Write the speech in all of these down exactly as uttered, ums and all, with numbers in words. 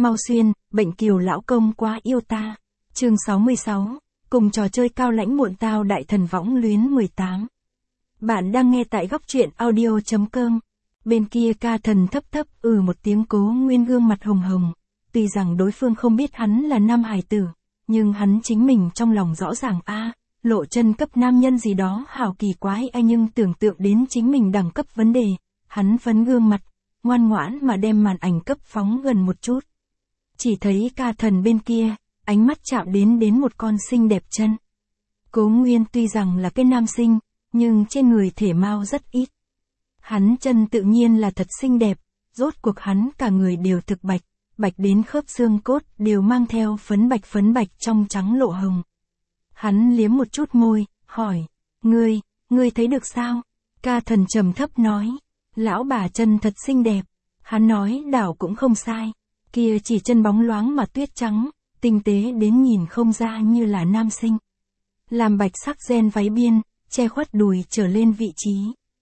Mau xuyên, bệnh kiều lão công quá yêu ta. Chương sáu mươi sáu, cùng trò chơi cao lãnh muộn tao đại thần võng luyến mười tám. Bạn đang nghe tại góc truyện audio.com. Bên kia ca thần thấp thấp ừ một tiếng, Cố Nguyên gương mặt hồng hồng. Tuy rằng đối phương không biết hắn là nam hài tử, nhưng hắn chính mình trong lòng rõ ràng a à, lộ chân cấp nam nhân gì đó hảo kỳ quái a, nhưng tưởng tượng đến chính mình đẳng cấp vấn đề, hắn phấn gương mặt, ngoan ngoãn mà đem màn ảnh cấp phóng gần một chút. Chỉ thấy ca thần bên kia, ánh mắt chạm đến đến một con xinh đẹp chân. Cố Nguyên tuy rằng là cái nam sinh, nhưng trên người thể mao rất ít. Hắn chân tự nhiên là thật xinh đẹp, rốt cuộc hắn cả người đều thực bạch, bạch đến khớp xương cốt đều mang theo phấn bạch phấn bạch trong trắng lộ hồng. Hắn liếm một chút môi, hỏi, ngươi, ngươi thấy được sao? Ca thần trầm thấp nói, lão bà chân thật xinh đẹp. Hắn nói đảo cũng không sai, kia chỉ chân bóng loáng mà tuyết trắng, tinh tế đến nhìn không ra như là nam sinh. Làm bạch sắc ren váy biên, che khuất đùi trở lên vị trí.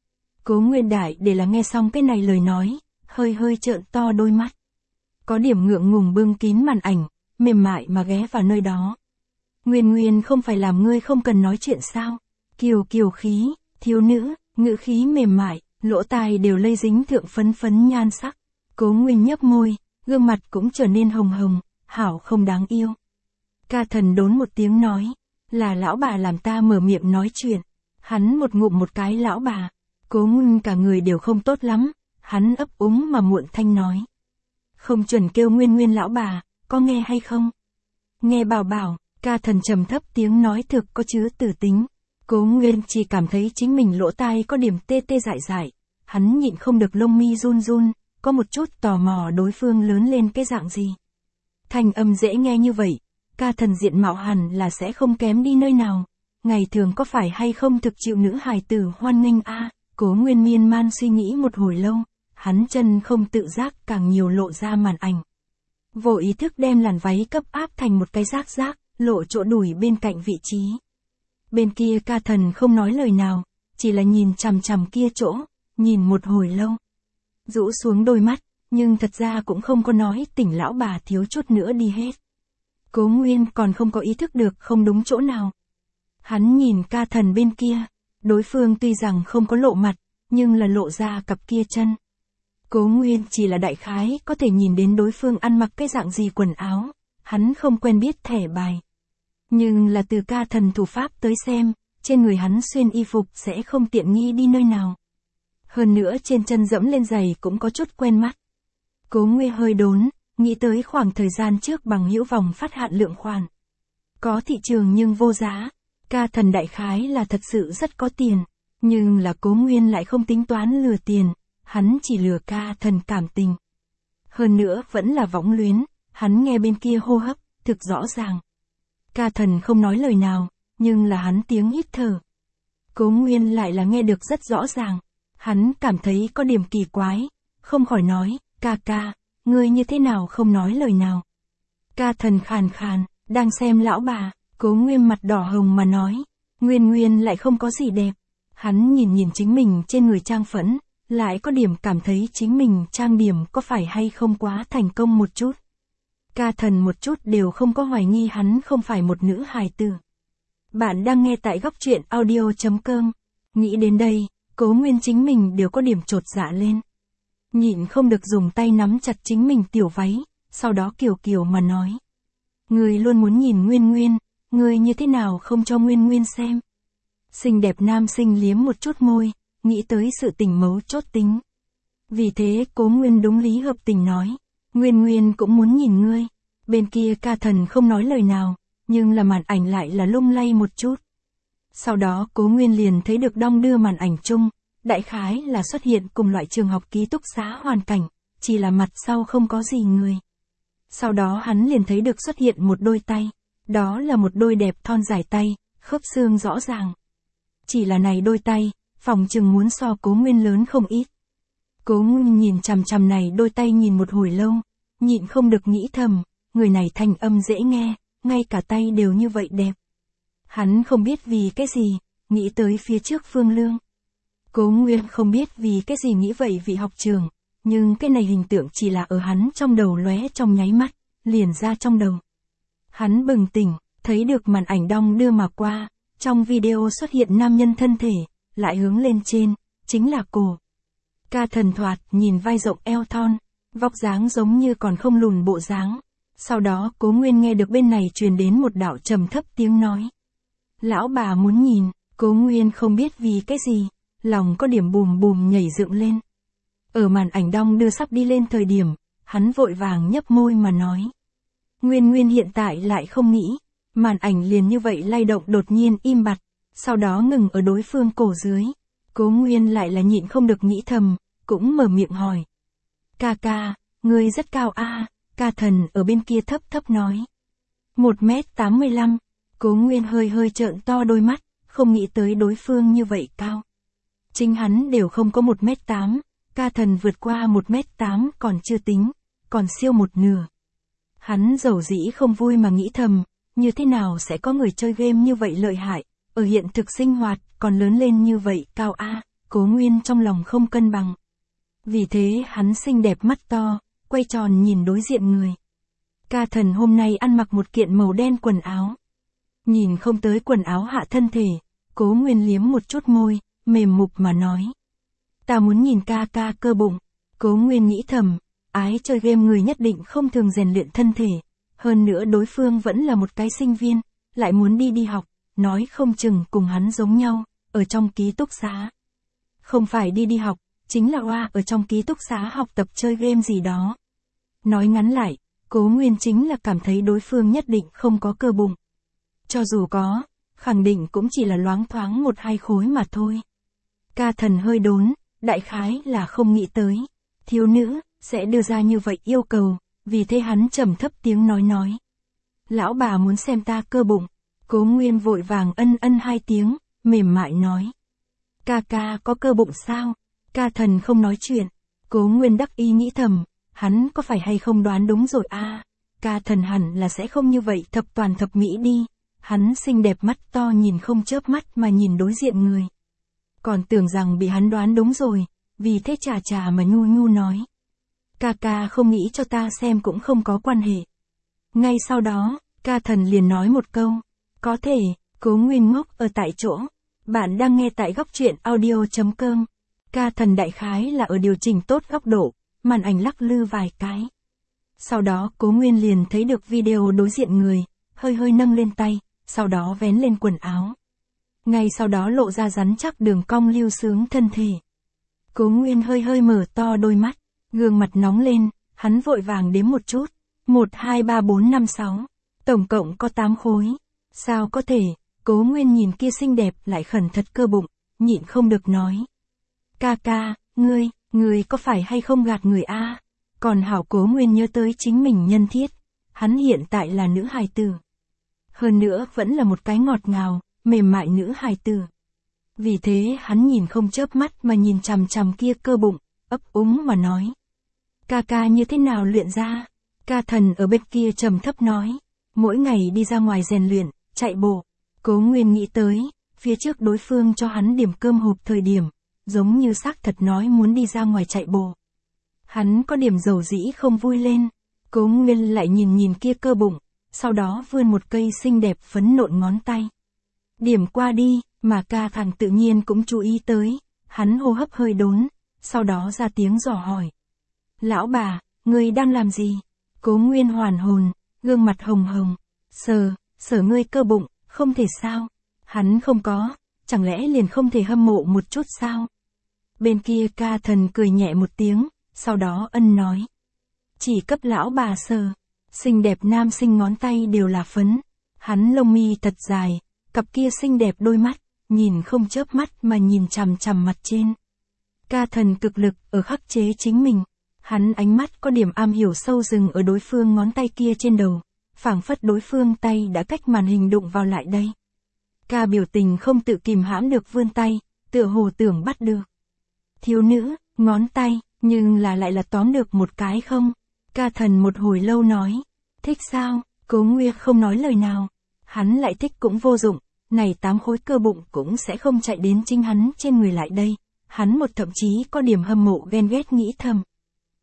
Cố Nguyên Đại để là nghe xong cái này lời nói, hơi hơi trợn to đôi mắt. Có điểm ngượng ngùng bưng kín màn ảnh, mềm mại mà ghé vào nơi đó. Nguyên Nguyên không phải làm ngươi không cần nói chuyện sao? Kiều kiều khí, thiếu nữ, ngữ khí mềm mại, lỗ tai đều lây dính thượng phấn phấn nhan sắc. Cố Nguyên nhấp môi, gương mặt cũng trở nên hồng hồng, hảo không đáng yêu. Ca thần đốn một tiếng nói, là lão bà làm ta mở miệng nói chuyện. Hắn một ngụm một cái lão bà. Cố Nguyên cả người đều không tốt lắm, hắn ấp úng mà muộn thanh nói. Không chuẩn kêu Nguyên Nguyên lão bà, có nghe hay không? Nghe bảo bảo, ca thần trầm thấp tiếng nói thực có chứa tử tính. Cố Nguyên chỉ cảm thấy chính mình lỗ tai có điểm tê tê dại dại. Hắn nhịn không được lông mi run run, có một chút tò mò đối phương lớn lên cái dạng gì. Thanh âm dễ nghe như vậy, ca thần diện mạo hẳn là sẽ không kém đi nơi nào. Ngày thường có phải hay không thực chịu nữ hài tử hoan nghênh a? À, Cố Nguyên miên man suy nghĩ một hồi lâu, hắn chân không tự giác càng nhiều lộ ra màn ảnh. Vô ý thức đem làn váy cấp áp thành một cái rác rác, lộ chỗ đùi bên cạnh vị trí. Bên kia ca thần không nói lời nào, chỉ là nhìn chằm chằm kia chỗ, nhìn một hồi lâu. Rũ xuống đôi mắt, nhưng thật ra cũng không có nói tỉnh lão bà thiếu chút nữa đi hết. Cố Nguyên còn không có ý thức được không đúng chỗ nào. Hắn nhìn ca thần bên kia, đối phương tuy rằng không có lộ mặt, nhưng là lộ ra cặp kia chân. Cố Nguyên chỉ là đại khái có thể nhìn đến đối phương ăn mặc cái dạng gì quần áo, hắn không quen biết thẻ bài. Nhưng là từ ca thần thủ pháp tới xem, trên người hắn xuyên y phục sẽ không tiện nghi đi nơi nào. Hơn nữa trên chân dẫm lên giày cũng có chút quen mắt. Cố Nguyên hơi đốn, nghĩ tới khoảng thời gian trước bằng hữu vòng phát hạn lượng khoản. Có thị trường nhưng vô giá. Ca thần đại khái là thật sự rất có tiền, nhưng là Cố Nguyên lại không tính toán lừa tiền, hắn chỉ lừa ca thần cảm tình. Hơn nữa vẫn là võng luyến, hắn nghe bên kia hô hấp, thực rõ ràng. Ca thần không nói lời nào, nhưng là hắn tiếng hít thở. Cố Nguyên lại là nghe được rất rõ ràng, hắn cảm thấy có điểm kỳ quái, không khỏi nói, ca ca, ngươi như thế nào không nói lời nào. Ca thần khàn khàn, đang xem lão bà. Cố Nguyên mặt đỏ hồng mà nói, Nguyên Nguyên lại không có gì đẹp. Hắn nhìn nhìn chính mình trên người trang phẫn, lại có điểm cảm thấy chính mình trang điểm có phải hay không quá thành công một chút. Ca thần một chút đều không có hoài nghi hắn không phải một nữ hài tử. Bạn đang nghe tại góc truyện audio.com. Nghĩ đến đây, Cố Nguyên chính mình đều có điểm chột dạ lên. Nhịn không được dùng tay nắm chặt chính mình tiểu váy, sau đó kiều kiều mà nói. Người luôn muốn nhìn Nguyên Nguyên. Ngươi như thế nào không cho Nguyên Nguyên xem? Xinh đẹp nam sinh liếm một chút môi, nghĩ tới sự tình mấu chốt tính. Vì thế Cố Nguyên đúng lý hợp tình nói, Nguyên Nguyên cũng muốn nhìn ngươi. Bên kia ca thần không nói lời nào, nhưng là màn ảnh lại là lung lay một chút. Sau đó Cố Nguyên liền thấy được đong đưa màn ảnh chung, đại khái là xuất hiện cùng loại trường học ký túc xá hoàn cảnh, chỉ là mặt sau không có gì người. Sau đó hắn liền thấy được xuất hiện một đôi tay. Đó là một đôi đẹp thon dài tay, khớp xương rõ ràng. Chỉ là này đôi tay, phòng chừng muốn so Cố Nguyên lớn không ít. Cố Nguyên nhìn chằm chằm này đôi tay nhìn một hồi lâu, nhịn không được nghĩ thầm, người này thanh âm dễ nghe, ngay cả tay đều như vậy đẹp. Hắn không biết vì cái gì, nghĩ tới phía trước Phương Lương. Cố Nguyên không biết vì cái gì nghĩ vậy vị học trường, nhưng cái này hình tượng chỉ là ở hắn trong đầu lóe trong nháy mắt, liền ra trong đầu. Hắn bừng tỉnh, thấy được màn ảnh đong đưa mà qua, trong video xuất hiện nam nhân thân thể, lại hướng lên trên, chính là cổ. Ca Thần thoạt nhìn vai rộng eo thon, vóc dáng giống như còn không lùn bộ dáng. Sau đó Cố Nguyên nghe được bên này truyền đến một đạo trầm thấp tiếng nói. Lão bà muốn nhìn, Cố Nguyên không biết vì cái gì, lòng có điểm bùm bùm nhảy dựng lên. Ở màn ảnh đong đưa sắp đi lên thời điểm, hắn vội vàng nhấp môi mà nói. Nguyên Nguyên hiện tại lại không nghĩ, màn ảnh liền như vậy lay động đột nhiên im bặt, sau đó ngừng ở đối phương cổ dưới. Cố Nguyên lại là nhịn không được nghĩ thầm, cũng mở miệng hỏi. Ca ca, ngươi rất cao a. À, Ca Thần ở bên kia thấp thấp nói. một mét tám mươi lăm, Cố Nguyên hơi hơi trợn to đôi mắt, không nghĩ tới đối phương như vậy cao. Chính hắn đều không có một mét tám, Ca Thần vượt qua một mét tám còn chưa tính, còn siêu một nửa. Hắn dầu dĩ không vui mà nghĩ thầm, như thế nào sẽ có người chơi game như vậy lợi hại, ở hiện thực sinh hoạt còn lớn lên như vậy cao a. À, Cố Nguyên trong lòng không cân bằng. Vì thế hắn xinh đẹp mắt to, quay tròn nhìn đối diện người. Ca Thần hôm nay ăn mặc một kiện màu đen quần áo. Nhìn không tới quần áo hạ thân thể, Cố Nguyên liếm một chút môi, mềm mục mà nói. Ta muốn nhìn ca ca cơ bụng. Cố Nguyên nghĩ thầm, ái chơi game người nhất định không thường rèn luyện thân thể. Hơn nữa đối phương vẫn là một cái sinh viên, lại muốn đi đi học, nói không chừng cùng hắn giống nhau, ở trong ký túc xá. Không phải đi đi học, chính là oa ở trong ký túc xá học tập chơi game gì đó. Nói ngắn lại, Cố Nguyên chính là cảm thấy đối phương nhất định không có cơ bụng. Cho dù có, khẳng định cũng chỉ là loáng thoáng một hai khối mà thôi. Ca Thần hơi đốn, đại khái là không nghĩ tới. Thiếu nữ, sẽ đưa ra như vậy yêu cầu, vì thế hắn trầm thấp tiếng nói nói. Lão bà muốn xem ta cơ bụng. Cố Nguyên vội vàng ân ân hai tiếng, mềm mại nói. Ca ca có cơ bụng sao? Ca Thần không nói chuyện. Cố Nguyên đắc ý nghĩ thầm, hắn có phải hay không đoán đúng rồi a? À, Ca Thần hẳn là sẽ không như vậy thập toàn thập mỹ đi. Hắn xinh đẹp mắt to nhìn không chớp mắt mà nhìn đối diện người. Còn tưởng rằng bị hắn đoán đúng rồi, vì thế trà trà mà nhu nhu nói. Ca ca không nghĩ cho ta xem cũng không có quan hệ. Ngay sau đó, Ca Thần liền nói một câu. Có thể. Cố Nguyên ngốc ở tại chỗ. Bạn đang nghe tại góc truyện audio chấm com. Ca Thần đại khái là ở điều chỉnh tốt góc độ, màn ảnh lắc lư vài cái. Sau đó Cố Nguyên liền thấy được video đối diện người, hơi hơi nâng lên tay, sau đó vén lên quần áo. Ngay sau đó lộ ra rắn chắc đường cong lưu sướng thân thể. Cố Nguyên hơi hơi mở to đôi mắt, gương mặt nóng lên, hắn vội vàng đếm một chút. một, hai, ba, bốn, năm, sáu. Tổng cộng có tám khối. Sao có thể? Cố Nguyên nhìn kia xinh đẹp lại khẩn thật cơ bụng, nhịn không được nói. Ca ca, ngươi, ngươi có phải hay không gạt người a? À? Còn hảo Cố Nguyên nhớ tới chính mình nhân thiết. Hắn hiện tại là nữ hài tử. Hơn nữa vẫn là một cái ngọt ngào, mềm mại nữ hài tử. Vì thế hắn nhìn không chớp mắt mà nhìn chằm chằm kia cơ bụng, ấp úng mà nói. Ca ca như thế nào luyện ra? Ca Thần ở bên kia trầm thấp nói. Mỗi ngày đi ra ngoài rèn luyện, chạy bộ. Cố Nguyên nghĩ tới, phía trước đối phương cho hắn điểm cơm hộp thời điểm, giống như xác thật nói muốn đi ra ngoài chạy bộ. Hắn có điểm dầu dĩ không vui lên. Cố Nguyên lại nhìn nhìn kia cơ bụng, sau đó vươn một cây xinh đẹp phấn nộn ngón tay. Điểm qua đi, mà Ca Thần tự nhiên cũng chú ý tới, hắn hô hấp hơi đốn, sau đó ra tiếng dò hỏi. Lão bà, ngươi đang làm gì? Cố Nguyên hoàn hồn, gương mặt hồng hồng, sờ, sờ ngươi cơ bụng, không thể sao? Hắn không có, chẳng lẽ liền không thể hâm mộ một chút sao? Bên kia Ca Thần cười nhẹ một tiếng, sau đó ân nói. Chỉ cấp lão bà sờ, xinh đẹp nam sinh ngón tay đều là phấn, hắn lông mi thật dài, cặp kia xinh đẹp đôi mắt, nhìn không chớp mắt mà nhìn chằm chằm mặt trên. Ca Thần cực lực ở khắc chế chính mình, hắn ánh mắt có điểm am hiểu sâu rừng ở đối phương ngón tay kia trên đầu, phảng phất đối phương tay đã cách màn hình đụng vào lại đây. Ca biểu tình không tự kìm hãm được vươn tay, tựa hồ tưởng bắt được. Thiếu nữ, ngón tay, nhưng là lại là tóm được một cái không? Ca Thần một hồi lâu nói. Thích sao? Cố Nguyên không nói lời nào. Hắn lại thích cũng vô dụng, này tám khối cơ bụng cũng sẽ không chạy đến chính hắn trên người lại đây. Hắn một thậm chí có điểm hâm mộ ghen ghét nghĩ thầm.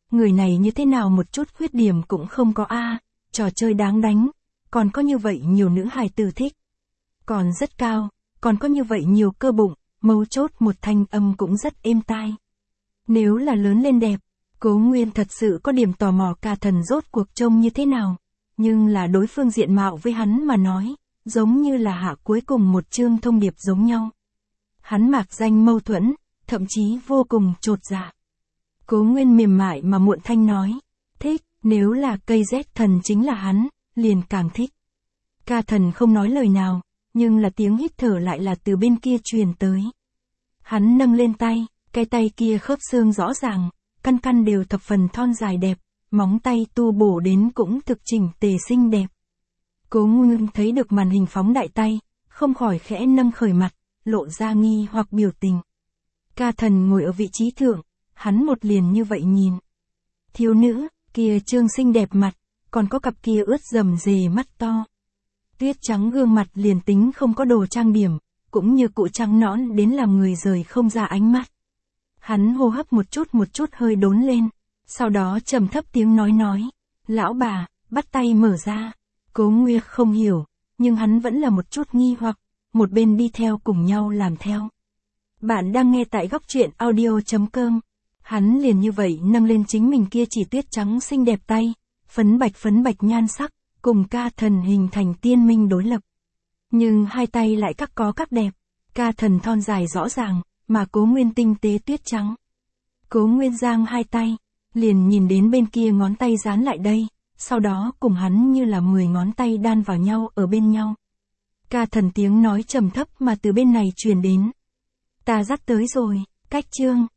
người này như thế nào một chút khuyết điểm cũng không có a, trò chơi đáng đánh, còn có như vậy nhiều nữ hài tử thích. Còn rất cao, còn có như vậy nhiều cơ bụng, mấu chốt một thanh âm cũng rất êm tai. Nếu là lớn lên đẹp, Cố Nguyên thật sự có điểm tò mò Ca Thần rốt cuộc trông như thế nào, nhưng là đối phương diện mạo với hắn mà nói, giống như là hạ cuối cùng một chương thông điệp giống nhau. Hắn mạc danh mâu thuẫn, thậm chí vô cùng chột dạ. Cố Nguyên mềm mại mà muộn thanh nói, thích, nếu là cây rét thần chính là hắn, liền càng thích. Ca Thần không nói lời nào, nhưng là tiếng hít thở lại là từ bên kia truyền tới. Hắn nâng lên tay, cái tay kia khớp xương rõ ràng, căn căn đều thập phần thon dài đẹp, móng tay tu bổ đến cũng thực chỉnh tề xinh đẹp. Cố Nguyên thấy được màn hình phóng đại tay, không khỏi khẽ nâng khởi mặt, lộ ra nghi hoặc biểu tình. Ca Thần ngồi ở vị trí thượng, hắn một liền như vậy nhìn. Thiếu nữ, kia trương xinh đẹp mặt, còn có cặp kia ướt rầm rề mắt to. Tuyết trắng gương mặt liền tính không có đồ trang điểm, cũng như cụ trắng nõn đến làm người rời không ra ánh mắt. Hắn hô hấp một chút một chút hơi đốn lên, sau đó trầm thấp tiếng nói nói, lão bà, bắt tay mở ra. Cố Nguyên không hiểu, nhưng hắn vẫn là một chút nghi hoặc, một bên đi theo cùng nhau làm theo. Bạn đang nghe tại góc truyện audio chấm com. Hắn liền như vậy nâng lên chính mình kia chỉ tuyết trắng xinh đẹp tay, phấn bạch phấn bạch nhan sắc, cùng Ca Thần hình thành tiên minh đối lập. Nhưng hai tay lại các có các đẹp, Ca Thần thon dài rõ ràng, mà Cố Nguyên tinh tế tuyết trắng. Cố Nguyên giang hai tay, liền nhìn đến bên kia ngón tay dán lại đây, sau đó cùng hắn như là mười ngón tay đan vào nhau ở bên nhau. Ca Thần tiếng nói trầm thấp mà từ bên này truyền đến. Ta dắt tới rồi, cách chương.